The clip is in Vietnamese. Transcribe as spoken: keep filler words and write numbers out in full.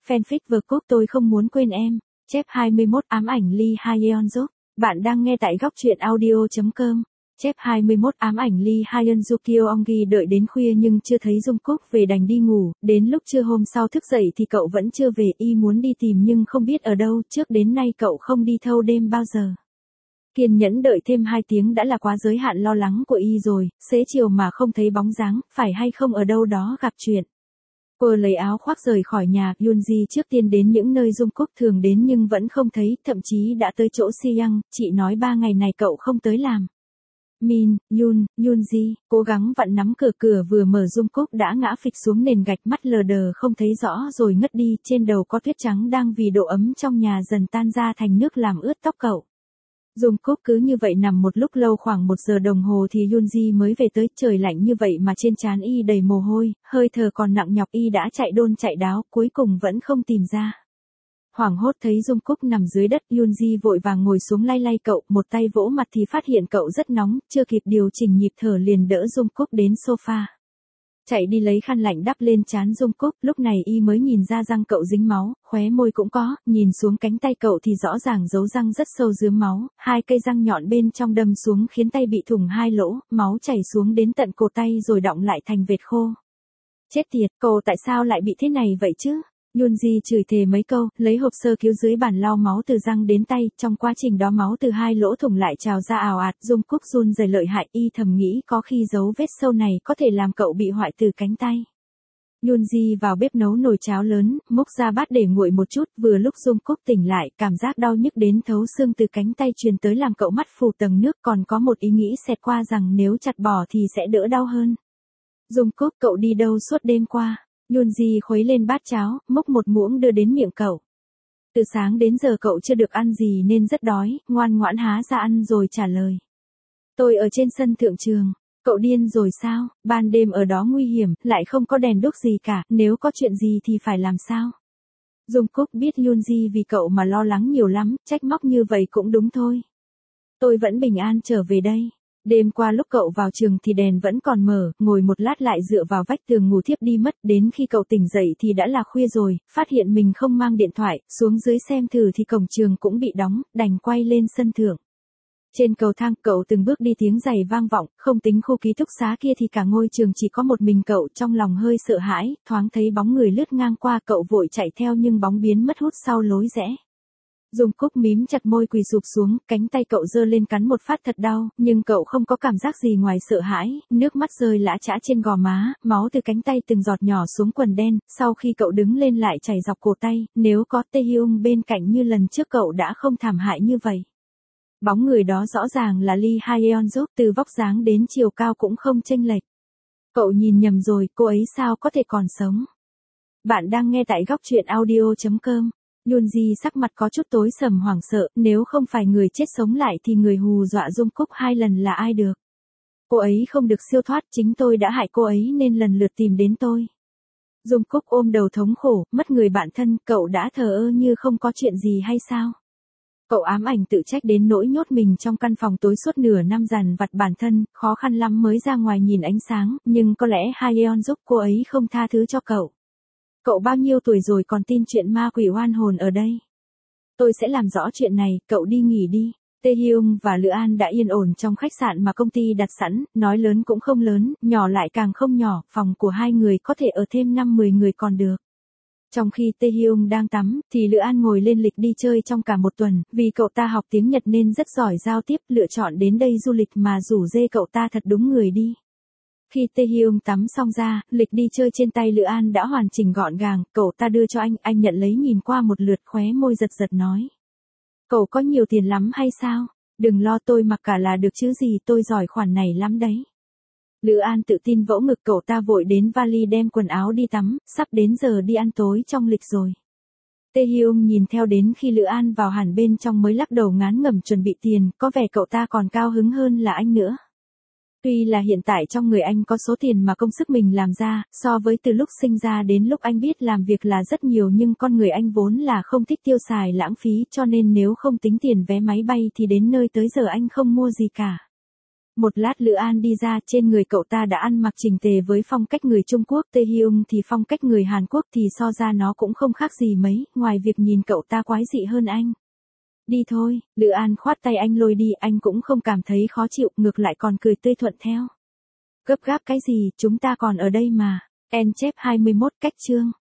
Fanfic vừa cốt tôi không muốn quên em. Chép hai mươi mốt ám ảnh Lee Hyeon-suk. Bạn đang nghe tại góc truyện audio.com. Chép hai mươi mốt ám ảnh Lee Hyeon-suk. Kyo-ongi đợi đến khuya nhưng chưa thấy Jungkook về đành đi ngủ. Đến lúc trưa hôm sau thức dậy thì cậu vẫn chưa về. Y muốn đi tìm nhưng không biết ở đâu. Trước đến nay cậu không đi thâu đêm bao giờ. Kiên nhẫn đợi thêm hai tiếng đã là quá giới hạn lo lắng của Y rồi. Xế chiều mà không thấy bóng dáng, phải hay không ở đâu đó gặp chuyện. Cô lấy áo khoác rời khỏi nhà, Yoonji trước tiên đến những nơi Jungkook thường đến nhưng vẫn không thấy, thậm chí đã tới chỗ Siyang, chị nói ba ngày này cậu không tới làm. Min, Yoon, Yoonji, cố gắng vặn nắm cửa cửa vừa mở Jungkook đã ngã phịch xuống nền gạch, mắt lờ đờ không thấy rõ rồi ngất đi, trên đầu có tuyết trắng đang vì độ ấm trong nhà dần tan ra thành nước làm ướt tóc cậu. Jungkook cứ như vậy nằm một lúc lâu khoảng một giờ đồng hồ thì Yoonji mới về tới, trời lạnh như vậy mà trên trán Y đầy mồ hôi, hơi thở còn nặng nhọc. Y đã chạy đôn chạy đáo, cuối cùng vẫn không tìm ra. Hoảng hốt thấy Jungkook nằm dưới đất, Yoonji vội vàng ngồi xuống lay lay cậu, một tay vỗ mặt thì phát hiện cậu rất nóng, chưa kịp điều chỉnh nhịp thở liền đỡ Jungkook đến sofa. Chạy đi lấy khăn lạnh đắp lên trán Jungkook, lúc này Y mới nhìn ra răng cậu dính máu, khóe môi cũng có, nhìn xuống cánh tay cậu thì rõ ràng dấu răng rất sâu rướm máu, hai cây răng nhọn bên trong đâm xuống khiến tay bị thủng hai lỗ, máu chảy xuống đến tận cổ tay rồi đọng lại thành vệt khô. Chết tiệt, cô tại sao lại bị thế này vậy chứ? Yoonji chửi thề mấy câu, lấy hộp sơ cứu dưới bàn lau máu từ răng đến tay, trong quá trình đó máu từ hai lỗ thủng lại trào ra ào ạt. Jungkook run rẩy lợi hại, Y thầm nghĩ có khi dấu vết sâu này có thể làm cậu bị hoại tử cánh tay. Yoonji vào bếp nấu nồi cháo lớn, múc ra bát để nguội một chút, vừa lúc Jungkook tỉnh lại, cảm giác đau nhức đến thấu xương từ cánh tay truyền tới làm cậu mắt phù tầng nước, còn có một ý nghĩ xẹt qua rằng nếu chặt bỏ thì sẽ đỡ đau hơn. Jungkook, cậu đi đâu suốt đêm qua? Yoonji khuấy lên bát cháo, múc một muỗng đưa đến miệng cậu. Từ sáng đến giờ cậu chưa được ăn gì nên rất đói, ngoan ngoãn há ra ăn rồi trả lời. Tôi ở trên sân thượng trường. Cậu điên rồi sao? Ban đêm ở đó nguy hiểm, lại không có đèn đuốc gì cả, nếu có chuyện gì thì phải làm sao? Jungkook biết Yoonji vì cậu mà lo lắng nhiều lắm, trách móc như vậy cũng đúng thôi. Tôi vẫn bình an trở về đây. Đêm qua lúc cậu vào trường thì đèn vẫn còn mở, ngồi một lát lại dựa vào vách tường ngủ thiếp đi mất, đến khi cậu tỉnh dậy thì đã là khuya rồi, phát hiện mình không mang điện thoại, xuống dưới xem thử thì cổng trường cũng bị đóng, đành quay lên sân thượng. Trên cầu thang, cậu từng bước đi tiếng giày vang vọng, không tính khu ký túc xá kia thì cả ngôi trường chỉ có một mình cậu, trong lòng hơi sợ hãi, thoáng thấy bóng người lướt ngang qua, cậu vội chạy theo nhưng bóng biến mất hút sau lối rẽ. Jungkook mím chặt môi quỳ sụp xuống, cánh tay cậu giơ lên cắn một phát thật đau, nhưng cậu không có cảm giác gì ngoài sợ hãi, nước mắt rơi lã chã trên gò má, máu từ cánh tay từng giọt nhỏ xuống quần đen, sau khi cậu đứng lên lại chảy dọc cổ tay, nếu có Taehyung bên cạnh như lần trước cậu đã không thảm hại như vậy. Bóng người đó rõ ràng là Lee Hyeon-suk, từ vóc dáng đến chiều cao cũng không chênh lệch. Cậu nhìn nhầm rồi, cô ấy sao có thể còn sống? Bạn đang nghe tại góc truyện audio.com. Yoonji sắc mặt có chút tối sầm hoảng sợ, nếu không phải người chết sống lại thì người hù dọa Jungkook hai lần là ai được. Cô ấy không được siêu thoát, chính tôi đã hại cô ấy nên lần lượt tìm đến tôi. Jungkook ôm đầu thống khổ, mất người bạn thân, cậu đã thờ ơ như không có chuyện gì hay sao? Cậu ám ảnh tự trách đến nỗi nhốt mình trong căn phòng tối suốt nửa năm dằn vặt bản thân, khó khăn lắm mới ra ngoài nhìn ánh sáng, nhưng có lẽ Hyeon-suk cô ấy không tha thứ cho cậu. Cậu bao nhiêu tuổi rồi còn tin chuyện ma quỷ oan hồn ở đây? Tôi sẽ làm rõ chuyện này, cậu đi nghỉ đi. Taehyung và Lữ An đã yên ổn trong khách sạn mà công ty đặt sẵn, nói lớn cũng không lớn, nhỏ lại càng không nhỏ, phòng của hai người có thể ở thêm năm mười người còn được. Trong khi Taehyung đang tắm, thì Lữ An ngồi lên lịch đi chơi trong cả một tuần, vì cậu ta học tiếng Nhật nên rất giỏi giao tiếp, lựa chọn đến đây du lịch mà rủ dê cậu ta thật đúng người đi. Khi Taehyung tắm xong ra, lịch đi chơi trên tay Lữ An đã hoàn chỉnh gọn gàng, cậu ta đưa cho anh, anh nhận lấy nhìn qua một lượt khóe môi giật giật nói. Cậu có nhiều tiền lắm hay sao? Đừng lo, tôi mặc cả là được chứ gì, tôi giỏi khoản này lắm đấy. Lữ An tự tin vỗ ngực, cậu ta vội đến vali đem quần áo đi tắm, sắp đến giờ đi ăn tối trong lịch rồi. Taehyung nhìn theo đến khi Lữ An vào hẳn bên trong mới lắc đầu ngán ngẩm chuẩn bị tiền, có vẻ cậu ta còn cao hứng hơn là anh nữa. Tuy là hiện tại trong người anh có số tiền mà công sức mình làm ra, so với từ lúc sinh ra đến lúc anh biết làm việc là rất nhiều, nhưng con người anh vốn là không thích tiêu xài lãng phí, cho nên nếu không tính tiền vé máy bay thì đến nơi tới giờ anh không mua gì cả. Một lát Lữ An đi ra, trên người cậu ta đã ăn mặc chỉnh tề với phong cách người Trung Quốc, Tae Hyung thì phong cách người Hàn Quốc thì so ra nó cũng không khác gì mấy, ngoài việc nhìn cậu ta quái dị hơn anh. Đi thôi, Lữ An khoát tay anh lôi đi, anh cũng không cảm thấy khó chịu, ngược lại còn cười tươi thuận theo. Gấp gáp cái gì, chúng ta còn ở đây mà. En chép hai mươi mốt cách chương.